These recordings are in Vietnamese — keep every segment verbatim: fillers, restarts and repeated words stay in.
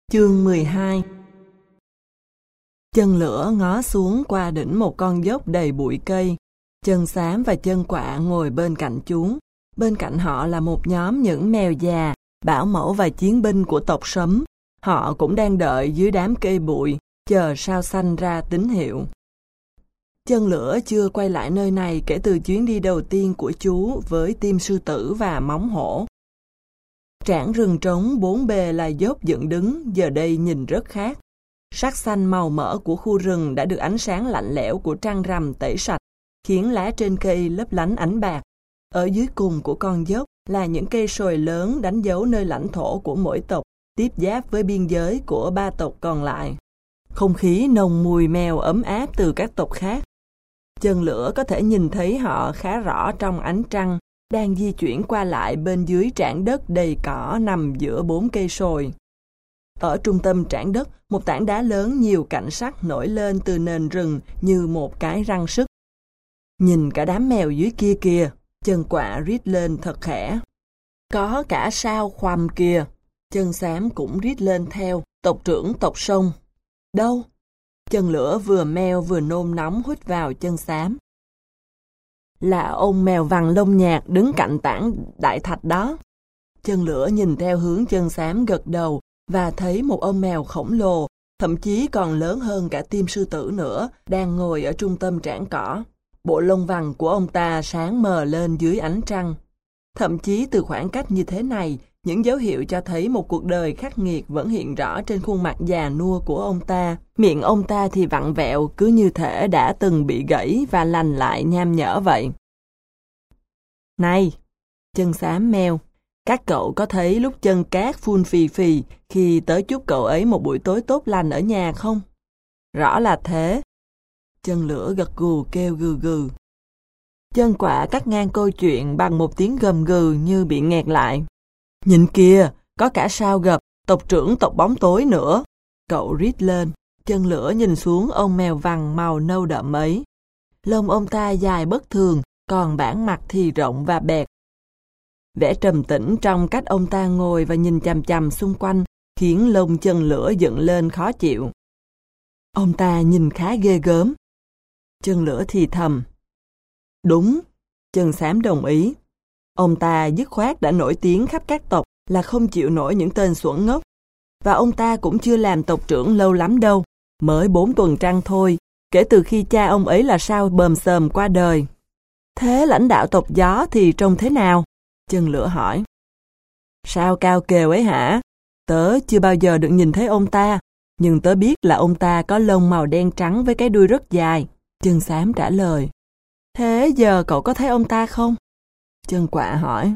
Chương mười hai. Chân lửa ngó xuống qua đỉnh một con dốc đầy bụi cây. Chân xám và chân quạ ngồi bên cạnh chúng. Bên cạnh họ là một nhóm những mèo già, bảo mẫu và chiến binh của tộc Sấm. Họ cũng đang đợi dưới đám cây bụi, chờ sao xanh ra tín hiệu. Chân lửa chưa quay lại nơi này kể từ chuyến đi đầu tiên của chú với tim sư tử và móng hổ. Trảng rừng trống bốn bề là dốc dựng đứng, giờ đây nhìn rất khác. Sắc xanh màu mỡ của khu rừng đã được ánh sáng lạnh lẽo của trăng rằm tẩy sạch, khiến lá trên cây lấp lánh ánh bạc. Ở dưới cùng của con dốc là những cây sồi lớn đánh dấu nơi lãnh thổ của mỗi tộc, tiếp giáp với biên giới của ba tộc còn lại. Không khí nồng mùi mèo ấm áp từ các tộc khác. Chân lửa có thể nhìn thấy họ khá rõ trong ánh trăng, đang di chuyển qua lại bên dưới trảng đất đầy cỏ nằm giữa bốn cây sồi. Ở trung tâm trảng đất, một tảng đá lớn nhiều cạnh sắc nổi lên từ nền rừng như một cái răng sứt. Nhìn cả đám mèo dưới kia kìa, chân quạ rít lên thật khẽ. Có cả sao khoằm kìa, chân xám cũng rít lên theo, tộc trưởng tộc sông. Đâu? Chân lửa vừa meo vừa nôn nóng hút vào chân xám. Là ông mèo vằn lông nhạt đứng cạnh tảng đại thạch đó. Chân lửa nhìn theo hướng chân xám gật đầu và thấy một ông mèo khổng lồ, thậm chí còn lớn hơn cả tim sư tử nữa, đang ngồi ở trung tâm trảng cỏ. Bộ lông vằn của ông ta sáng mờ lên dưới ánh trăng. Thậm chí từ khoảng cách như thế này, những dấu hiệu cho thấy một cuộc đời khắc nghiệt vẫn hiện rõ trên khuôn mặt già nua của ông ta. Miệng ông ta thì vặn vẹo, cứ như thể đã từng bị gãy và lành lại nham nhở vậy. Này! Chân xám meo. Các cậu có thấy lúc chân cát phun phì phì khi tới chúc cậu ấy một buổi tối tốt lành ở nhà không? Rõ là thế. Chân lửa gật gù kêu gừ gừ. Chân quạ cắt ngang câu chuyện bằng một tiếng gầm gừ như bị nghẹt lại. Nhìn kìa, có cả sao gập, tộc trưởng tộc bóng tối nữa. Cậu rít lên, chân lửa nhìn xuống ông mèo vằn màu nâu đậm ấy. Lông ông ta dài bất thường, còn bản mặt thì rộng và bẹt. Vẻ trầm tĩnh trong cách ông ta ngồi và nhìn chằm chằm xung quanh, khiến lông chân lửa dựng lên khó chịu. Ông ta nhìn khá ghê gớm. Chân lửa thì thầm. Đúng, chân xám đồng ý. Ông ta dứt khoát đã nổi tiếng khắp các tộc là không chịu nổi những tên xuẩn ngốc. Và ông ta cũng chưa làm tộc trưởng lâu lắm đâu, mới bốn tuần trăng thôi, kể từ khi cha ông ấy là sao bờm xờm qua đời. Thế lãnh đạo tộc gió thì trông thế nào? Chân lửa hỏi. Sao cao kèo ấy hả? Tớ chưa bao giờ được nhìn thấy ông ta, nhưng tớ biết là ông ta có lông màu đen trắng với cái đuôi rất dài. Chân xám trả lời. Thế giờ cậu có thấy ông ta không? Chân quạ hỏi.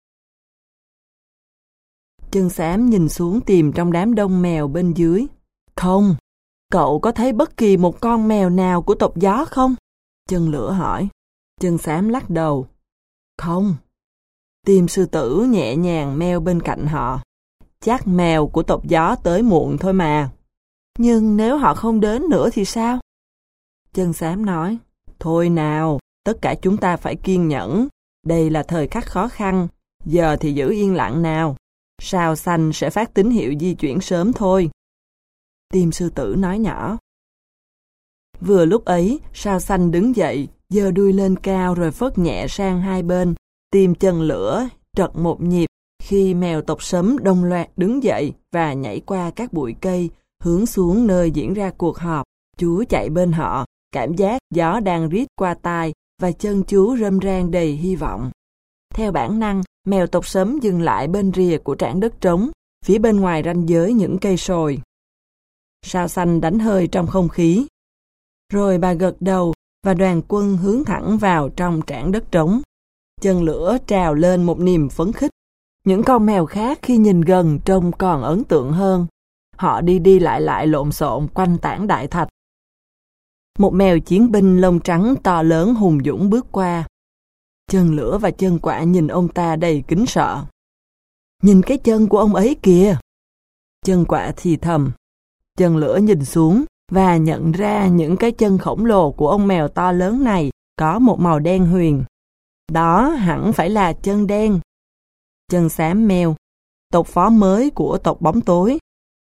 Chân xám nhìn xuống tìm trong đám đông mèo bên dưới. Không, cậu có thấy bất kỳ một con mèo nào của tộc gió không? Chân lửa hỏi. Chân xám lắc đầu. Không. Tim sư tử nhẹ nhàng meo bên cạnh họ. Chắc mèo của tộc gió tới muộn thôi mà. Nhưng nếu họ không đến nữa thì sao? Chân xám nói. Thôi nào, tất cả chúng ta phải kiên nhẫn. Đây là thời khắc khó khăn. Giờ thì giữ yên lặng nào. Sao xanh sẽ phát tín hiệu di chuyển sớm thôi. Tim sư tử nói nhỏ. Vừa lúc ấy, sao xanh đứng dậy, giơ đuôi lên cao rồi phất nhẹ sang hai bên. Tim chân lửa trật một nhịp khi mèo tộc Sấm đồng loạt đứng dậy và nhảy qua các bụi cây, hướng xuống nơi diễn ra cuộc họp. Chú chạy bên họ, cảm giác gió đang rít qua tai và chân chú râm ran đầy hy vọng. Theo bản năng, mèo tộc Sấm dừng lại bên rìa của trảng đất trống, phía bên ngoài ranh giới những cây sồi. Sao xanh đánh hơi trong không khí. Rồi bà gật đầu và đoàn quân hướng thẳng vào trong trảng đất trống. Chân lửa trào lên một niềm phấn khích. Những con mèo khác khi nhìn gần trông còn ấn tượng hơn. Họ đi đi lại lại lộn xộn quanh tảng đại thạch. Một mèo chiến binh lông trắng to lớn hùng dũng bước qua. Chân lửa và chân quạ nhìn ông ta đầy kính sợ. Nhìn cái chân của ông ấy kìa. Chân quạ thì thầm. Chân lửa nhìn xuống và nhận ra những cái chân khổng lồ của ông mèo to lớn này có một màu đen huyền. Đó hẳn phải là chân đen. Chân xám meo, tộc phó mới của tộc bóng tối.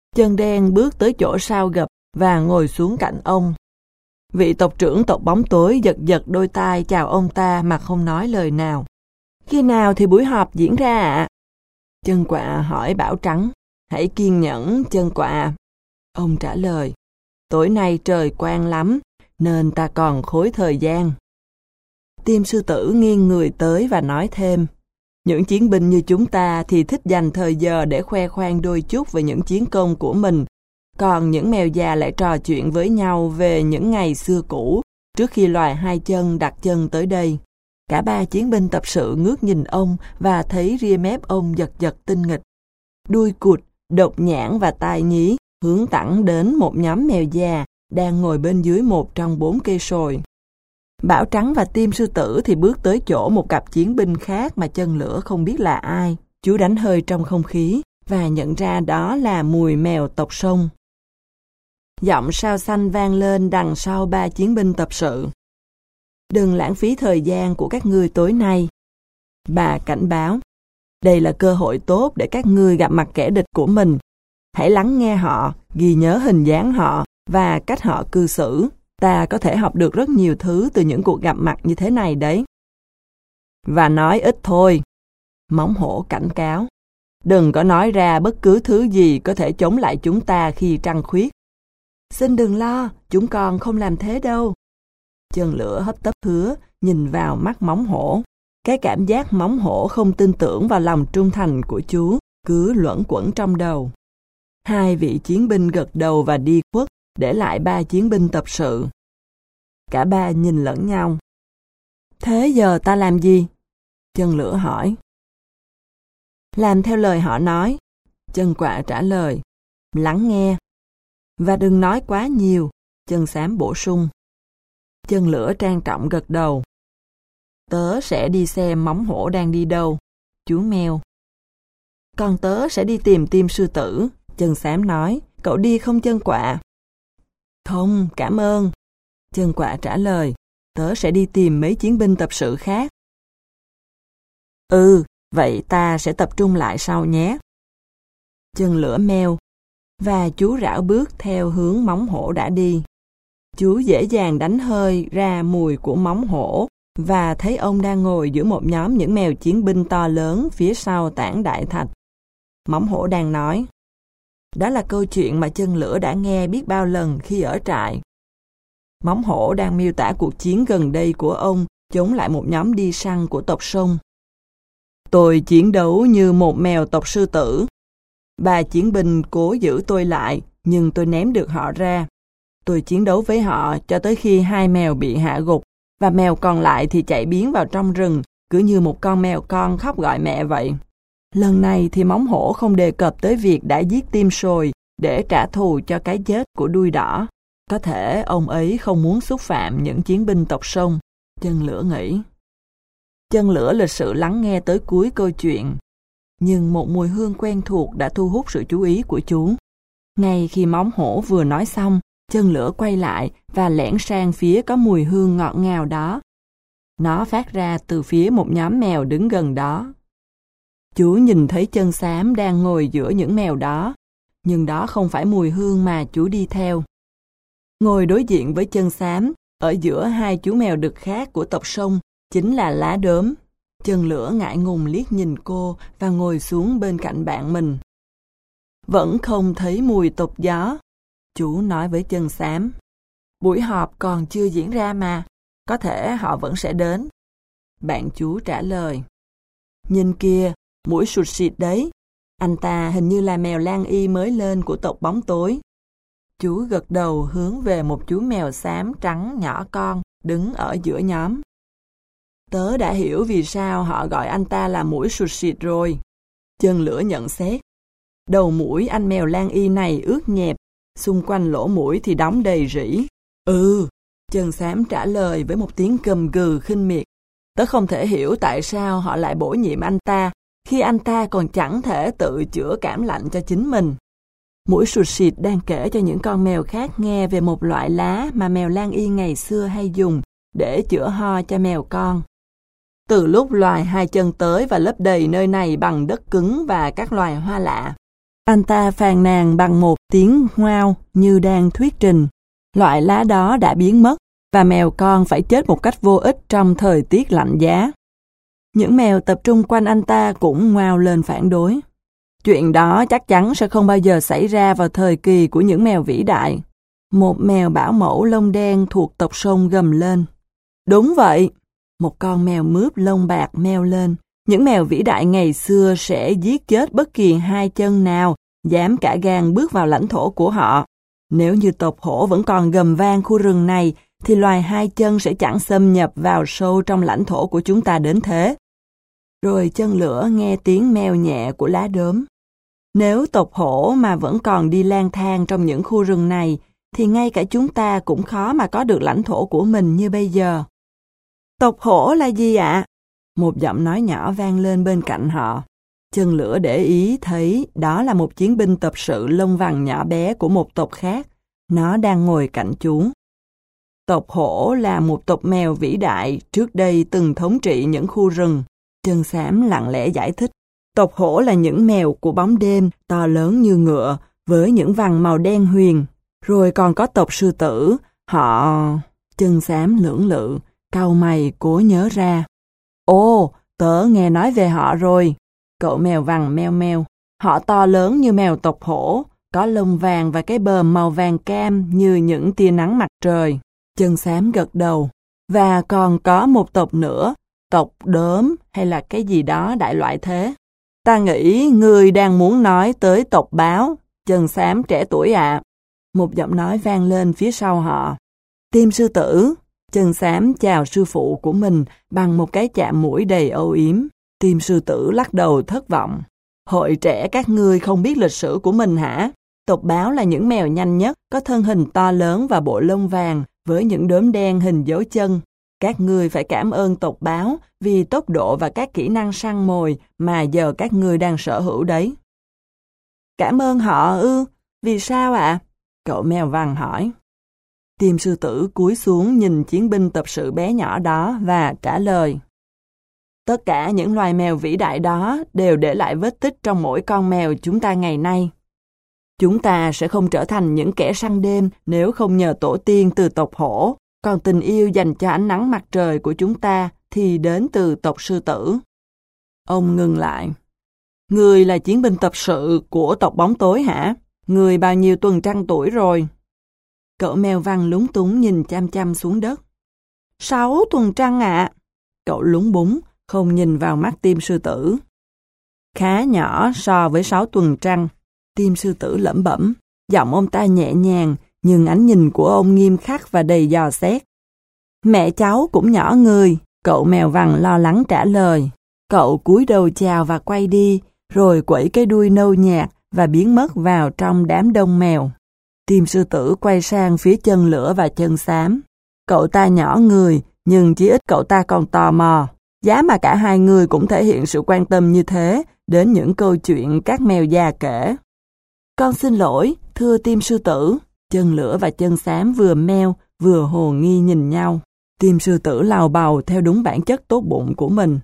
Chân đen bước tới chỗ sau gập và ngồi xuống cạnh ông. Vị tộc trưởng tộc bóng tối giật giật đôi tai chào ông ta mà không nói lời nào. Khi nào thì buổi họp diễn ra ạ? Chân quạ hỏi Bảo Trắng. Hãy kiên nhẫn, chân quạ. Ông trả lời. Tối nay trời quang lắm, nên ta còn khối thời gian. Tim sư tử nghiêng người tới và nói thêm. Những chiến binh như chúng ta thì thích dành thời giờ để khoe khoang đôi chút về những chiến công của mình. Còn những mèo già lại trò chuyện với nhau về những ngày xưa cũ, trước khi loài hai chân đặt chân tới đây. Cả ba chiến binh tập sự ngước nhìn ông và thấy ria mép ông giật giật tinh nghịch. Đuôi cụt, độc nhãn và tai nhí hướng thẳng đến một nhóm mèo già đang ngồi bên dưới một trong bốn cây sồi. Bảo Trắng và Tim sư tử thì bước tới chỗ một cặp chiến binh khác mà Chân Lửa không biết là ai. Chú đánh hơi trong không khí và nhận ra đó là mùi mèo tộc sông. Giọng sao xanh vang lên đằng sau ba chiến binh tập sự. Đừng lãng phí thời gian của các ngươi tối nay. Bà cảnh báo. Đây là cơ hội tốt để các ngươi gặp mặt kẻ địch của mình. Hãy lắng nghe họ, ghi nhớ hình dáng họ và cách họ cư xử. Ta có thể học được rất nhiều thứ từ những cuộc gặp mặt như thế này đấy. Và nói ít thôi. Móng hổ cảnh cáo. Đừng có nói ra bất cứ thứ gì có thể chống lại chúng ta khi trăng khuyết. Xin đừng lo, chúng con không làm thế đâu. Chân Lửa hấp tấp hứa, nhìn vào mắt móng hổ. Cái cảm giác móng hổ không tin tưởng vào lòng trung thành của chú cứ luẩn quẩn trong đầu. Hai vị chiến binh gật đầu và đi khuất, để lại ba chiến binh tập sự. Cả ba nhìn lẫn nhau. Thế giờ ta làm gì? Chân Lửa hỏi. Làm theo lời họ nói. Chân Quạ trả lời. Lắng nghe. Và đừng nói quá nhiều. Chân Xám bổ sung. Chân Lửa trang trọng gật đầu. Tớ sẽ đi xem móng hổ đang đi đâu. Chú meo. Còn tớ sẽ đi tìm Tim sư tử. Chân Xám nói. Cậu đi không Chân Quạ? Không, cảm ơn. Chân Quạ trả lời. Tớ sẽ đi tìm mấy chiến binh tập sự khác. Ừ, vậy ta sẽ tập trung lại sau nhé. Chân Lửa meo. Và chú rảo bước theo hướng móng hổ đã đi. Chú dễ dàng đánh hơi ra mùi của móng hổ và thấy ông đang ngồi giữa một nhóm những mèo chiến binh to lớn phía sau tảng đại thạch. Móng hổ đang nói. Đó là câu chuyện mà Chân Lửa đã nghe biết bao lần khi ở trại. Móng hổ đang miêu tả cuộc chiến gần đây của ông chống lại một nhóm đi săn của tộc sông. Tôi chiến đấu như một mèo tộc sư tử. Ba chiến binh cố giữ tôi lại, nhưng tôi ném được họ ra. Tôi chiến đấu với họ cho tới khi hai mèo bị hạ gục, và mèo còn lại thì chạy biến vào trong rừng, cứ như một con mèo con khóc gọi mẹ vậy. Lần này thì móng hổ không đề cập tới việc đã giết Tim sồi để trả thù cho cái chết của đuôi đỏ. Có thể ông ấy không muốn xúc phạm những chiến binh tộc sông. Chân Lửa nghĩ. Chân Lửa lịch sự lắng nghe tới cuối câu chuyện. Nhưng một mùi hương quen thuộc đã thu hút sự chú ý của chú. Ngay khi móng hổ vừa nói xong, Chân Lửa quay lại và lẻn sang phía có mùi hương ngọt ngào đó. Nó phát ra từ phía một nhóm mèo đứng gần đó. Chú nhìn thấy Chân Xám đang ngồi giữa những mèo đó, nhưng đó không phải mùi hương mà chú đi theo. Ngồi đối diện với Chân Xám, ở giữa hai chú mèo đực khác của tộc sông, chính là Lá Đốm. Chân Lửa ngại ngùng liếc nhìn cô và ngồi xuống bên cạnh bạn mình. Vẫn không thấy mùi tục gió, chú nói với Chân Xám. Buổi họp còn chưa diễn ra mà, có thể họ vẫn sẽ đến. Bạn chú trả lời. Nhìn kìa, mũi sụt xịt đấy. Anh ta hình như là mèo lang y mới lên của tộc bóng tối. Chú gật đầu hướng về một chú mèo xám trắng nhỏ con đứng ở giữa nhóm. Tớ đã hiểu vì sao họ gọi anh ta là mũi sụt xịt rồi. Chân Lửa nhận xét. Đầu mũi anh mèo lang y này ướt nhẹp, xung quanh lỗ mũi thì đóng đầy rỉ. Ừ, Chân Xám trả lời với một tiếng gầm gừ khinh miệt. Tớ không thể hiểu tại sao họ lại bổ nhiệm anh ta, khi anh ta còn chẳng thể tự chữa cảm lạnh cho chính mình. Mũi sụt xịt đang kể cho những con mèo khác nghe về một loại lá mà mèo lang y ngày xưa hay dùng để chữa ho cho mèo con. Từ lúc loài hai chân tới và lấp đầy nơi này bằng đất cứng và các loài hoa lạ, Anh ta phàn nàn bằng một tiếng ngoao như đang thuyết trình. Loại lá đó đã biến mất và mèo con phải chết một cách vô ích trong thời tiết lạnh giá. Những mèo tập trung quanh anh ta cũng ngoao lên phản đối. Chuyện đó chắc chắn sẽ không bao giờ xảy ra vào thời kỳ của những mèo vĩ đại. Một mèo bảo mẫu lông đen thuộc tộc sông gầm lên. Đúng vậy. Một con mèo mướp lông bạc meo lên. Những mèo vĩ đại ngày xưa sẽ giết chết bất kỳ hai chân nào dám cả gan bước vào lãnh thổ của họ. Nếu như tộc hổ vẫn còn gầm vang khu rừng này, thì loài hai chân sẽ chẳng xâm nhập vào sâu trong lãnh thổ của chúng ta đến thế. Rồi chân lửa nghe tiếng meo nhẹ của lá đốm. Nếu tộc hổ mà vẫn còn đi lang thang trong những khu rừng này, thì ngay cả chúng ta cũng khó mà có được lãnh thổ của mình như bây giờ. Tộc hổ là gì ạ? Một giọng nói nhỏ vang lên bên cạnh họ. Chân lửa để ý thấy đó là một chiến binh tập sự lông vàng nhỏ bé của một tộc khác. Nó đang ngồi cạnh chúng. Tộc hổ là một tộc mèo vĩ đại trước đây từng thống trị những khu rừng. Chân xám lặng lẽ giải thích. Tộc hổ là những mèo của bóng đêm to lớn như ngựa với những vằn màu đen huyền. Rồi còn có tộc sư tử. Họ... Chân xám lưỡng lự, cau mày cố nhớ ra. Ồ, tớ nghe nói về họ rồi. Cậu mèo vằn meo meo. Họ to lớn như mèo tộc hổ, có lông vàng và cái bờm màu vàng cam như những tia nắng mặt trời. Chân xám gật đầu. Và còn có một tộc nữa, tộc đốm hay là cái gì đó đại loại thế. Ta nghĩ ngươi đang muốn nói tới tộc báo. Chân xám trẻ tuổi ạ. À. Một giọng nói vang lên phía sau họ. Tim sư tử. Chân xám chào sư phụ của mình bằng một cái chạm mũi đầy âu yếm. Tim sư tử lắc đầu thất vọng. Hội trẻ các ngươi không biết lịch sử của mình hả? Tộc báo là những mèo nhanh nhất, có thân hình to lớn và bộ lông vàng với những đốm đen hình dấu chân. Các ngươi phải cảm ơn tộc báo vì tốc độ và các kỹ năng săn mồi mà giờ các ngươi đang sở hữu đấy. Cảm ơn họ ư? Vì sao ạ? À? Cậu mèo vàng hỏi. Tim sư tử cúi xuống nhìn chiến binh tập sự bé nhỏ đó và trả lời. Tất cả những loài mèo vĩ đại đó đều để lại vết tích trong mỗi con mèo chúng ta ngày nay. Chúng ta sẽ không trở thành những kẻ săn đêm nếu không nhờ tổ tiên từ tộc hổ, còn tình yêu dành cho ánh nắng mặt trời của chúng ta thì đến từ tộc sư tử. Ông ngừng lại. Người là chiến binh tập sự của tộc bóng tối hả? Người bao nhiêu tuần trăng tuổi rồi? Cậu mèo vàng lúng túng nhìn chăm chăm xuống đất. Sáu tuần trăng ạ. À. Cậu lúng búng, không nhìn vào mắt tim sư tử. Khá nhỏ so với sáu tuần trăng. Tim sư tử lẩm bẩm. Giọng ông ta nhẹ nhàng, nhưng ánh nhìn của ông nghiêm khắc và đầy dò xét. Mẹ cháu cũng nhỏ người. Cậu mèo vàng lo lắng trả lời. Cậu cúi đầu chào và quay đi, rồi quẩy cái đuôi nâu nhạt và biến mất vào trong đám đông mèo. Tim sư tử quay sang phía chân lửa và chân xám. Cậu ta nhỏ người, nhưng chỉ ít cậu ta còn tò mò. Giá mà cả hai người cũng thể hiện sự quan tâm như thế đến những câu chuyện các mèo già kể. Con xin lỗi, thưa tim sư tử. Chân lửa và chân xám vừa meo, vừa hồ nghi nhìn nhau. Tim sư tử lào bào theo đúng bản chất tốt bụng của mình.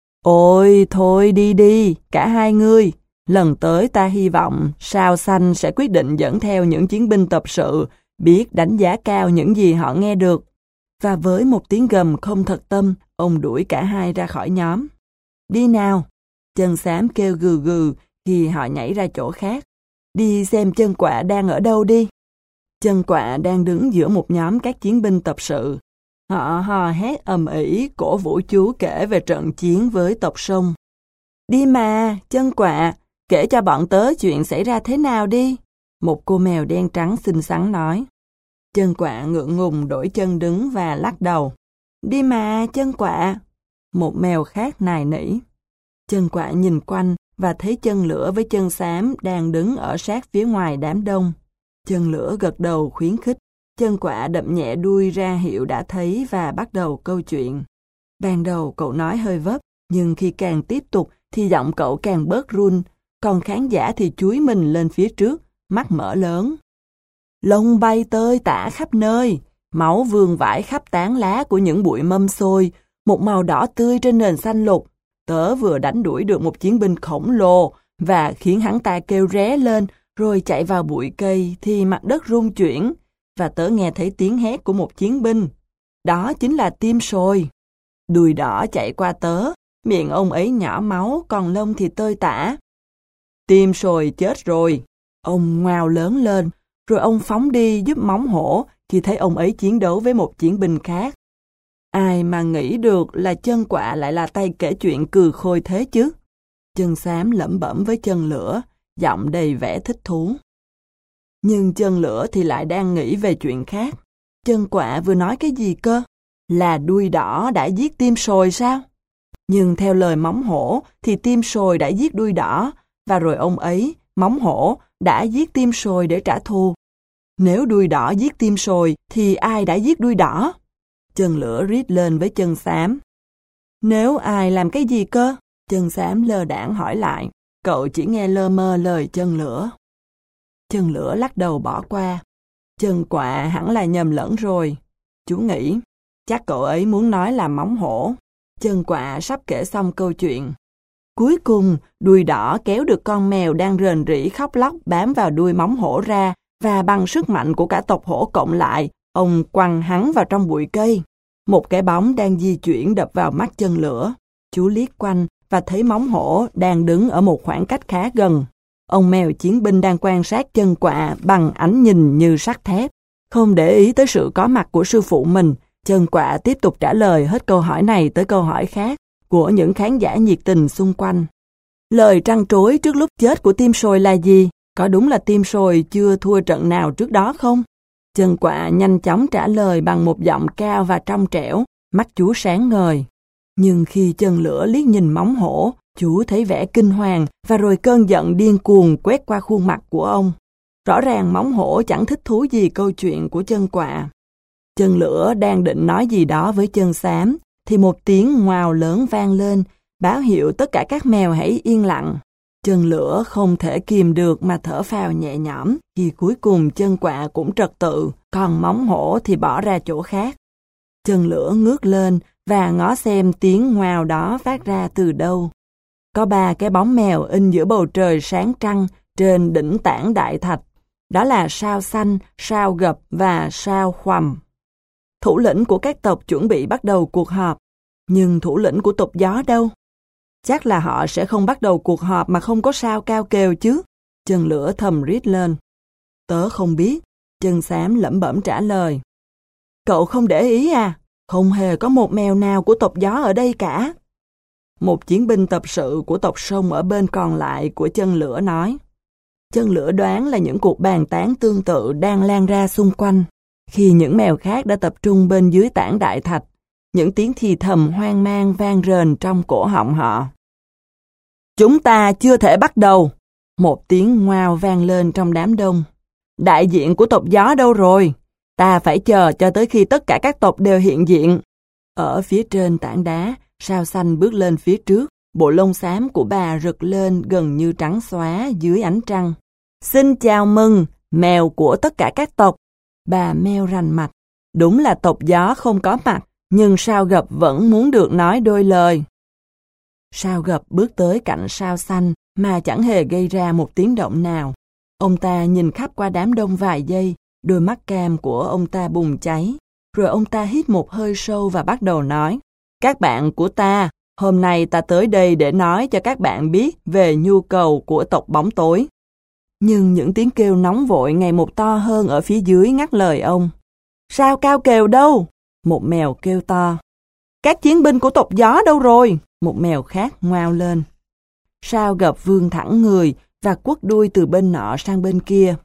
Ôi, thôi đi đi, cả hai ngươi. Lần tới ta hy vọng sao xanh sẽ quyết định dẫn theo những chiến binh tập sự, biết đánh giá cao những gì họ nghe được. Và với một tiếng gầm không thật tâm, ông đuổi cả hai ra khỏi nhóm. Đi nào! Chân xám kêu gừ gừ khi họ nhảy ra chỗ khác. Đi xem chân quạ đang ở đâu đi. Chân quạ đang đứng giữa một nhóm các chiến binh tập sự. Họ hò hét ầm ĩ cổ vũ chú kể về trận chiến với tộc sông. Đi mà, chân quạ, kể cho bọn tớ chuyện xảy ra thế nào đi. Một cô mèo đen trắng xinh xắn nói. Chân quạ ngượng ngùng đổi chân đứng và lắc đầu. Đi mà, chân quạ. Một mèo khác nài nỉ. Chân quạ nhìn quanh và thấy chân lửa với chân xám đang đứng ở sát phía ngoài đám đông. Chân lửa gật đầu khuyến khích. Chân quạ đậm nhẹ đuôi ra hiệu đã thấy và bắt đầu câu chuyện. Ban đầu cậu nói hơi vấp, nhưng khi càng tiếp tục thì giọng cậu càng bớt run, còn khán giả thì chúi mình lên phía trước, mắt mở lớn. Lông bay tơi tả khắp nơi, máu vương vãi khắp tán lá của những bụi mâm xôi, một màu đỏ tươi trên nền xanh lục. Tớ vừa đánh đuổi được một chiến binh khổng lồ và khiến hắn ta kêu ré lên rồi chạy vào bụi cây thì mặt đất rung chuyển và tớ nghe thấy tiếng hét của một chiến binh. Đó chính là Tim Sồi. Đùi đỏ chạy qua tớ, miệng ông ấy nhỏ máu, còn lông thì tơi tả. Tim Sồi chết rồi. Ông ngoao lớn lên, rồi ông phóng đi giúp móng hổ khi thấy ông ấy chiến đấu với một chiến binh khác. Ai mà nghĩ được là Chân Quạ lại là tay kể chuyện cừ khôi thế chứ? Chân Xám lẩm bẩm với Chân Lửa, giọng đầy vẻ thích thú. Nhưng Chân Lửa thì lại đang nghĩ về chuyện khác. Chân Quạ vừa nói cái gì cơ? Là Đuôi Đỏ đã giết Tim Sồi sao? Nhưng theo lời móng hổ thì Tim Sồi đã giết Đuôi Đỏ, và rồi ông ấy, móng hổ, đã giết Tim Sồi để trả thù. Nếu Đuôi Đỏ giết Tim Sồi thì ai đã giết Đuôi Đỏ? Chân Lửa rít lên với Chân Xám. Nếu ai làm cái gì cơ? Chân Xám lơ đãng hỏi lại. Cậu chỉ nghe lơ mơ lời Chân Lửa. Chân Lửa lắc đầu bỏ qua. Chân Quạ hẳn là nhầm lẫn rồi. Chú nghĩ, chắc cậu ấy muốn nói là móng hổ. Chân Quạ sắp kể xong câu chuyện. Cuối cùng, Đuôi Đỏ kéo được con mèo đang rền rĩ khóc lóc bám vào đuôi móng hổ ra, và bằng sức mạnh của cả tộc hổ cộng lại, ông quăng hắn vào trong bụi cây. Một cái bóng đang di chuyển đập vào mắt Chân Lửa. Chú liếc quanh và thấy móng hổ đang đứng ở một khoảng cách khá gần. Ông mèo chiến binh đang quan sát Chân Quạ bằng ánh nhìn như sắt thép. Không để ý tới sự có mặt của sư phụ mình, Chân Quạ tiếp tục trả lời hết câu hỏi này tới câu hỏi khác của những khán giả nhiệt tình xung quanh. Lời trăn trối trước lúc chết của Tim Sồi là gì? Có đúng là Tim Sồi chưa thua trận nào trước đó không? Chân Quạ nhanh chóng trả lời bằng một giọng cao và trong trẻo, mắt chú sáng ngời. Nhưng khi Chân Lửa liếc nhìn móng hổ, chú thấy vẻ kinh hoàng và rồi cơn giận điên cuồng quét qua khuôn mặt của ông. Rõ ràng móng hổ chẳng thích thú gì câu chuyện của Chân Quạ. Chân Lửa đang định nói gì đó với Chân Xám, thì một tiếng ngoào lớn vang lên, báo hiệu tất cả các mèo hãy yên lặng. Chân Lửa không thể kìm được mà thở phào nhẹ nhõm khi cuối cùng Chân Quạ cũng trật tự, còn móng hổ thì bỏ ra chỗ khác. Chân Lửa ngước lên và ngó xem tiếng ngoào đó phát ra từ đâu. Có ba cái bóng mèo in giữa bầu trời sáng trăng trên đỉnh tảng đại thạch. Đó là Sao Xanh, Sao Gập và Sao Khoằm. Thủ lĩnh của các tộc chuẩn bị bắt đầu cuộc họp. Nhưng thủ lĩnh của tộc Gió đâu? Chắc là họ sẽ không bắt đầu cuộc họp mà không có Sao Cao Kèo chứ. Chân Lửa thầm rít lên. Tớ không biết. Chân Xám lẩm bẩm trả lời. Cậu không để ý à? Không hề có một mèo nào của tộc Gió ở đây cả. Một chiến binh tập sự của tộc Sông ở bên còn lại của Chân Lửa nói. Chân Lửa đoán là những cuộc bàn tán tương tự đang lan ra xung quanh. Khi những mèo khác đã tập trung bên dưới tảng đại thạch, những tiếng thì thầm hoang mang vang rền trong cổ họng họ. Chúng ta chưa thể bắt đầu. Một tiếng ngoao vang lên trong đám đông. Đại diện của tộc Gió đâu rồi? Ta phải chờ cho tới khi tất cả các tộc đều hiện diện. Ở phía trên tảng đá, Sao Xanh bước lên phía trước. Bộ lông xám của bà rực lên gần như trắng xóa dưới ánh trăng. Xin chào mừng, mèo của tất cả các tộc. Bà meo rành mạch. Đúng là tộc Gió không có mặt, nhưng Sao Gập vẫn muốn được nói đôi lời. Sao Gập bước tới cạnh Sao Xanh mà chẳng hề gây ra một tiếng động nào. Ông ta nhìn khắp qua đám đông vài giây, đôi mắt cam của ông ta bùng cháy. Rồi ông ta hít một hơi sâu và bắt đầu nói. Các bạn của ta, hôm nay ta tới đây để nói cho các bạn biết về nhu cầu của tộc Bóng Tối. Nhưng những tiếng kêu nóng vội ngày một to hơn ở phía dưới ngắt lời ông. Sao Cao Kèo đâu? Một mèo kêu to. Các chiến binh của tộc Gió đâu rồi? Một mèo khác ngoao lên. Sao Gập vươn thẳng người và quất đuôi từ bên nọ sang bên kia.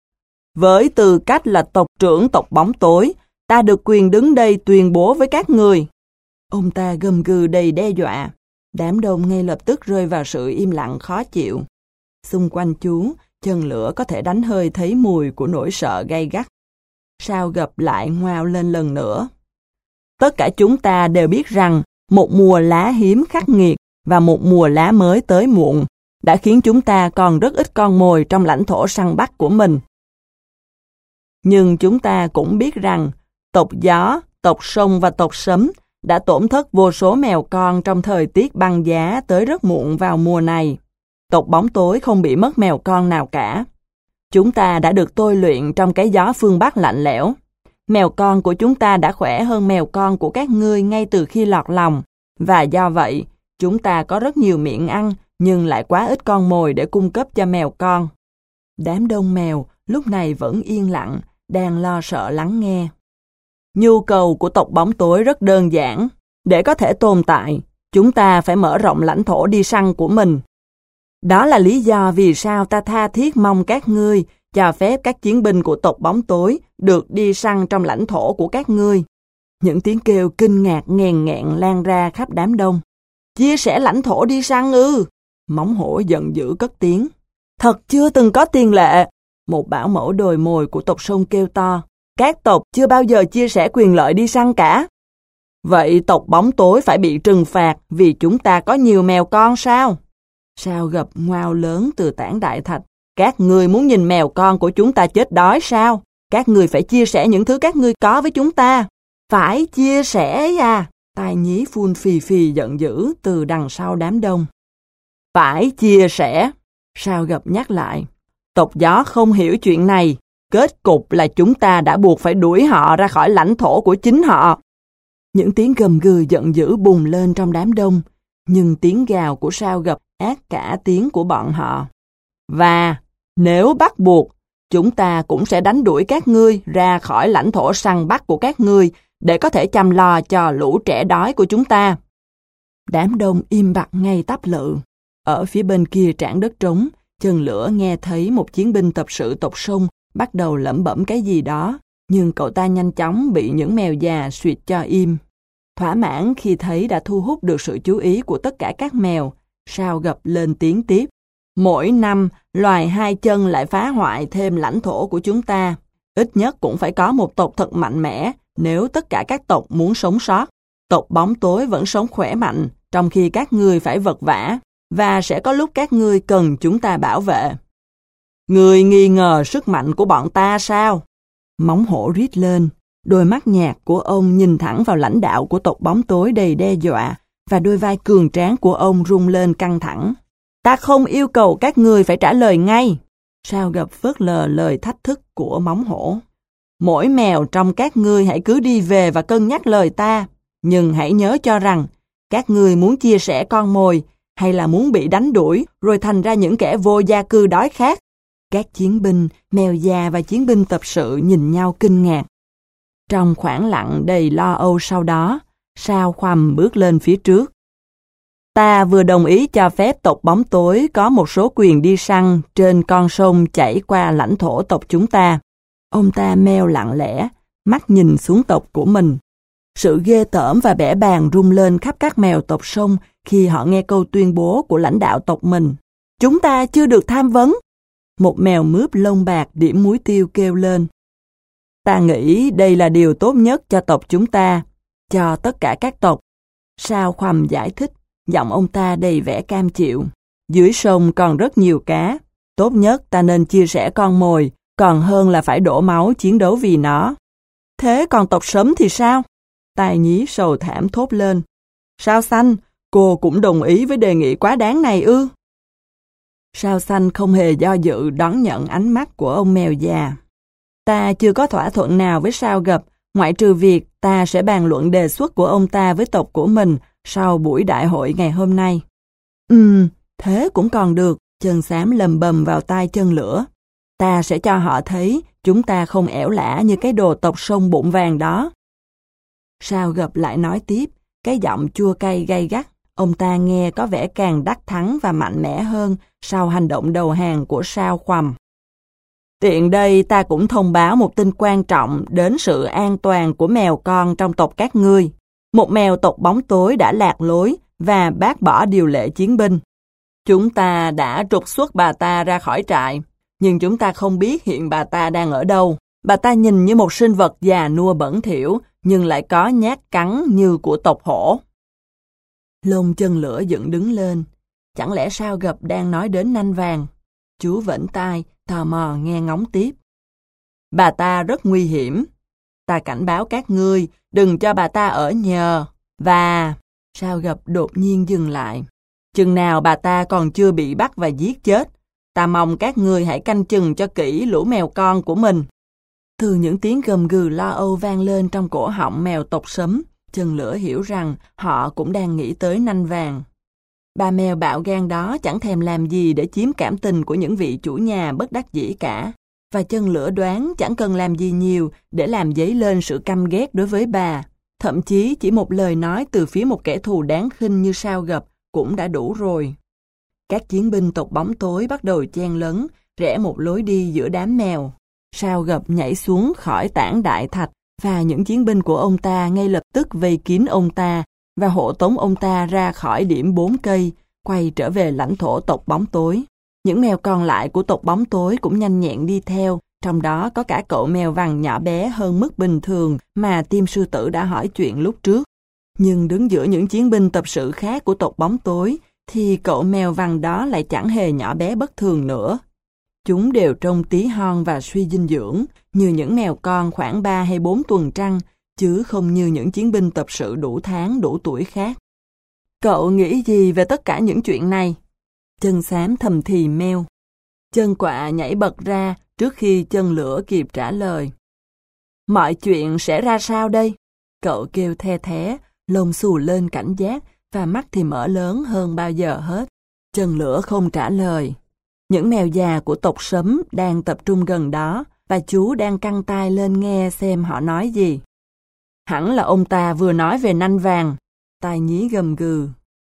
Với tư cách là tộc trưởng tộc Bóng Tối, ta được quyền đứng đây tuyên bố với các người. Ông ta gầm gừ đầy đe dọa. Đám đông ngay lập tức rơi vào sự im lặng khó chịu. Xung quanh chú, Chân Lửa có thể đánh hơi thấy mùi của nỗi sợ gay gắt. Sao Gập lại ngoao lên lần nữa. Tất cả chúng ta đều biết rằng một mùa lá hiếm khắc nghiệt và một mùa lá mới tới muộn đã khiến chúng ta còn rất ít con mồi trong lãnh thổ săn bắt của mình. Nhưng chúng ta cũng biết rằng tộc Gió, tộc Sông và tộc Sấm đã tổn thất vô số mèo con trong thời tiết băng giá tới rất muộn vào mùa này. tộc bóng tối không bị mất mèo con nào cả. Chúng ta đã được tôi luyện trong cái gió phương Bắc lạnh lẽo. Mèo con của chúng ta đã khỏe hơn mèo con của các ngươi ngay từ khi lọt lòng, và do vậy, chúng ta có rất nhiều miệng ăn, nhưng lại quá ít con mồi để cung cấp cho mèo con. Đám đông mèo lúc này vẫn yên lặng, đang lo sợ lắng nghe. Nhu cầu của tộc bóng tối rất đơn giản. Để có thể tồn tại, chúng ta phải mở rộng lãnh thổ đi săn của mình. Đó là lý do vì sao ta tha thiết mong các ngươi cho phép các chiến binh của tộc bóng tối được đi săn trong lãnh thổ của các ngươi. Những tiếng kêu kinh ngạc nghèn nghẹn lan ra khắp đám đông. Chia sẻ lãnh thổ đi săn ư? Móng hổ giận dữ cất tiếng. Thật chưa từng có tiền lệ. Một bảo mẫu đồi mồi của tộc sông kêu to. Các tộc chưa bao giờ chia sẻ quyền lợi đi săn cả. Vậy tộc bóng tối phải bị trừng phạt vì chúng ta có nhiều mèo con sao? Sao gập ngoao lớn từ tảng đại thạch. Các ngươi muốn nhìn mèo con của chúng ta chết đói sao? Các ngươi phải chia sẻ những thứ các ngươi có với chúng ta. Phải chia sẻ à? Tai nhí phun phì phì giận dữ từ đằng sau đám đông. Phải chia sẻ. Sao gập nhắc lại. Tộc gió không hiểu chuyện này. Kết cục là chúng ta đã buộc phải đuổi họ ra khỏi lãnh thổ của chính họ. Những tiếng gầm gừ giận dữ bùng lên trong đám đông, nhưng tiếng gào của sao gập át cả tiếng của bọn họ. Và nếu bắt buộc, chúng ta cũng sẽ đánh đuổi các ngươi ra khỏi lãnh thổ săn bắt của các ngươi để có thể chăm lo cho lũ trẻ đói của chúng ta. Đám đông im bặt ngay tắp lự. Ở phía bên kia trảng đất trống, chân lửa nghe thấy một chiến binh tập sự tộc sông bắt đầu lẩm bẩm cái gì đó, nhưng cậu ta nhanh chóng bị những mèo già suýt cho im. Thỏa mãn khi thấy đã thu hút được sự chú ý của tất cả các mèo, sao gập lên tiếng tiếp. Mỗi năm, loài hai chân lại phá hoại thêm lãnh thổ của chúng ta. Ít nhất cũng phải có một tộc thật mạnh mẽ nếu tất cả các tộc muốn sống sót. Tộc bóng tối vẫn sống khỏe mạnh, trong khi các ngươi phải vật vã, và sẽ có lúc các ngươi cần chúng ta bảo vệ. Ngươi nghi ngờ sức mạnh của bọn ta sao? Móng hổ rít lên. Đôi mắt nhạt của ông nhìn thẳng vào lãnh đạo của tộc bóng tối đầy đe dọa, và đôi vai cường tráng của ông rung lên căng thẳng. Ta không yêu cầu các ngươi phải trả lời ngay. Sao gập phớt lờ lời thách thức của móng hổ. Mỗi mèo trong các ngươi hãy cứ đi về và cân nhắc lời ta. Nhưng hãy nhớ cho rằng, các ngươi muốn chia sẻ con mồi, hay là muốn bị đánh đuổi rồi thành ra những kẻ vô gia cư đói khát. Các chiến binh, mèo già và chiến binh tập sự nhìn nhau kinh ngạc. Trong khoảng lặng đầy lo âu sau đó, Sao Khoằm bước lên phía trước. Ta vừa đồng ý cho phép tộc bóng tối có một số quyền đi săn trên con sông chảy qua lãnh thổ tộc chúng ta. Ông ta meo lặng lẽ, mắt nhìn xuống tộc của mình. Sự ghê tởm và bẽ bàng rung lên khắp các mèo tộc sông khi họ nghe câu tuyên bố của lãnh đạo tộc mình. Chúng ta chưa được tham vấn. Một mèo mướp lông bạc điểm muối tiêu kêu lên. Ta nghĩ đây là điều tốt nhất cho tộc chúng ta, cho tất cả các tộc. Sao Khoằm giải thích, giọng ông ta đầy vẻ cam chịu. Dưới sông còn rất nhiều cá. Tốt nhất ta nên chia sẻ con mồi, còn hơn là phải đổ máu chiến đấu vì nó. Thế còn tộc Sấm thì sao? Tai nhí sầu thảm thốt lên. Sao Xanh, cô cũng đồng ý với đề nghị quá đáng này ư? Sao Xanh không hề do dự đón nhận ánh mắt của ông mèo già. Ta chưa có thỏa thuận nào với Sao Gập, ngoại trừ việc ta sẽ bàn luận đề xuất của ông ta với tộc của mình sau buổi đại hội ngày hôm nay. Ừm, thế cũng còn được, Chân Xám lầm bầm vào tai Chân Lửa. Ta sẽ cho họ thấy chúng ta không ẻo lả như cái đồ tộc sông bụng vàng đó. Sao Gập lại nói tiếp, cái giọng chua cay gay gắt. Ông ta nghe có vẻ càng đắc thắng và mạnh mẽ hơn sau hành động đầu hàng của Sao Khoằm. Tiện đây ta cũng thông báo một tin quan trọng đến sự an toàn của mèo con trong tộc các ngươi. Một mèo tộc bóng tối đã lạc lối và bác bỏ điều lệ chiến binh. Chúng ta đã trục xuất bà ta ra khỏi trại, nhưng chúng ta không biết hiện bà ta đang ở đâu. Bà ta nhìn như một sinh vật già nua bẩn thỉu, nhưng lại có nhát cắn như của tộc hổ. Lông Chân Lửa dựng đứng lên. Chẳng lẽ Sao Gập đang nói đến nanh vàng? Chú vểnh tai, tò mò nghe ngóng tiếp. Bà ta rất nguy hiểm. Ta cảnh báo các ngươi, đừng cho bà ta ở nhờ. Và... Sao Gập đột nhiên dừng lại. Chừng nào bà ta còn chưa bị bắt và giết chết, ta mong các ngươi hãy canh chừng cho kỹ lũ mèo con của mình. Từ những tiếng gầm gừ lo âu vang lên trong cổ họng mèo tộc Sấm, Chân Lửa hiểu rằng họ cũng đang nghĩ tới Nanh Vàng. Bà mèo bạo gan đó chẳng thèm làm gì để chiếm cảm tình của những vị chủ nhà bất đắc dĩ cả, và Chân Lửa đoán chẳng cần làm gì nhiều để làm dấy lên sự căm ghét đối với bà. Thậm chí chỉ một lời nói từ phía một kẻ thù đáng khinh như Sao Gập cũng đã đủ rồi. Các chiến binh tộc Bóng Tối bắt đầu chen lấn, rẽ một lối đi giữa đám mèo. Sao Gập nhảy xuống khỏi tảng đại thạch, và những chiến binh của ông ta ngay lập tức vây kín ông ta và hộ tống ông ta ra khỏi điểm bốn cây, quay trở về lãnh thổ tộc Bóng Tối. Những mèo còn lại của tộc Bóng Tối cũng nhanh nhẹn đi theo, trong đó có cả cậu mèo vàng nhỏ bé hơn mức bình thường mà Tim Sư Tử đã hỏi chuyện lúc trước. Nhưng đứng giữa những chiến binh tập sự khác của tộc Bóng Tối, thì cậu mèo vàng đó lại chẳng hề nhỏ bé bất thường nữa. Chúng đều trông tí hon và suy dinh dưỡng, như những mèo con khoảng ba hay bốn tuần trăng, chứ không như những chiến binh tập sự đủ tháng, đủ tuổi khác. Cậu nghĩ gì về tất cả những chuyện này? Chân Xám thầm thì meo. Chân Quạ nhảy bật ra trước khi Chân Lửa kịp trả lời. Mọi chuyện sẽ ra sao đây? Cậu kêu the thé, lông xù lên cảnh giác và mắt thì mở lớn hơn bao giờ hết. Chân Lửa không trả lời. Những mèo già của tộc Sấm đang tập trung gần đó và chú đang căng tai lên nghe xem họ nói gì. Hẳn là ông ta vừa nói về Nanh Vàng. Tai Nhí gầm gừ.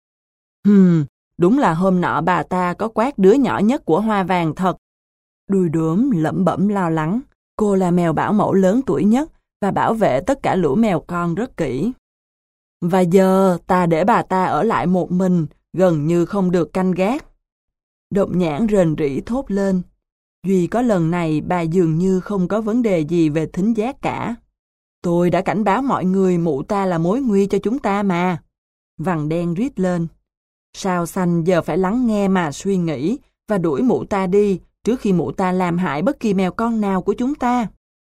Hừm, đúng là hôm nọ bà ta có quát đứa nhỏ nhất của Hoa Vàng thật. Đuôi Đốm lẩm bẩm lo lắng. Cô là mèo bảo mẫu lớn tuổi nhất và bảo vệ tất cả lũ mèo con rất kỹ. Và giờ ta để bà ta ở lại một mình, gần như không được canh gác. Độc Nhãn rền rĩ thốt lên. Duy có lần này bà dường như không có vấn đề gì về thính giác cả. Tôi đã cảnh báo mọi người mụ ta là mối nguy cho chúng ta mà. Vằn Đen rít lên. Sao Xanh giờ phải lắng nghe mà suy nghĩ và đuổi mụ ta đi trước khi mụ ta làm hại bất kỳ mèo con nào của chúng ta.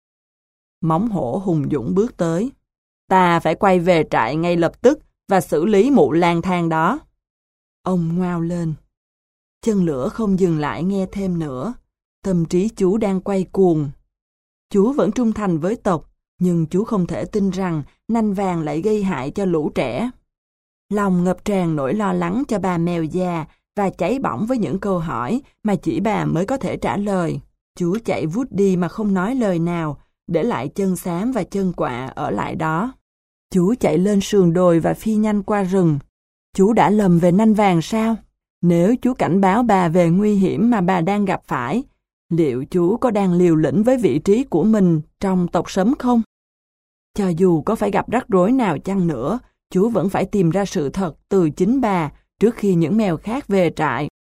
Móng Hổ hùng dũng bước tới. Ta phải quay về trại ngay lập tức và xử lý mụ lang thang đó. Ông ngoao lên. Chân Lửa không dừng lại nghe thêm nữa. Tâm trí chú đang quay cuồng. Chú vẫn trung thành với tộc, nhưng chú không thể tin rằng Nanh Vàng lại gây hại cho lũ trẻ. Lòng ngập tràn nỗi lo lắng cho bà mèo già và cháy bỏng với những câu hỏi mà chỉ bà mới có thể trả lời. Chú chạy vút đi mà không nói lời nào, để lại Chân Xám và Chân Quạ ở lại đó. Chú chạy lên sườn đồi và phi nhanh qua rừng. Chú đã lầm về Nanh Vàng sao? Nếu chú cảnh báo bà về nguy hiểm mà bà đang gặp phải, liệu chú có đang liều lĩnh với vị trí của mình trong tộc Sấm không? Cho dù có phải gặp rắc rối nào chăng nữa, chú vẫn phải tìm ra sự thật từ chính bà trước khi những mèo khác về trại.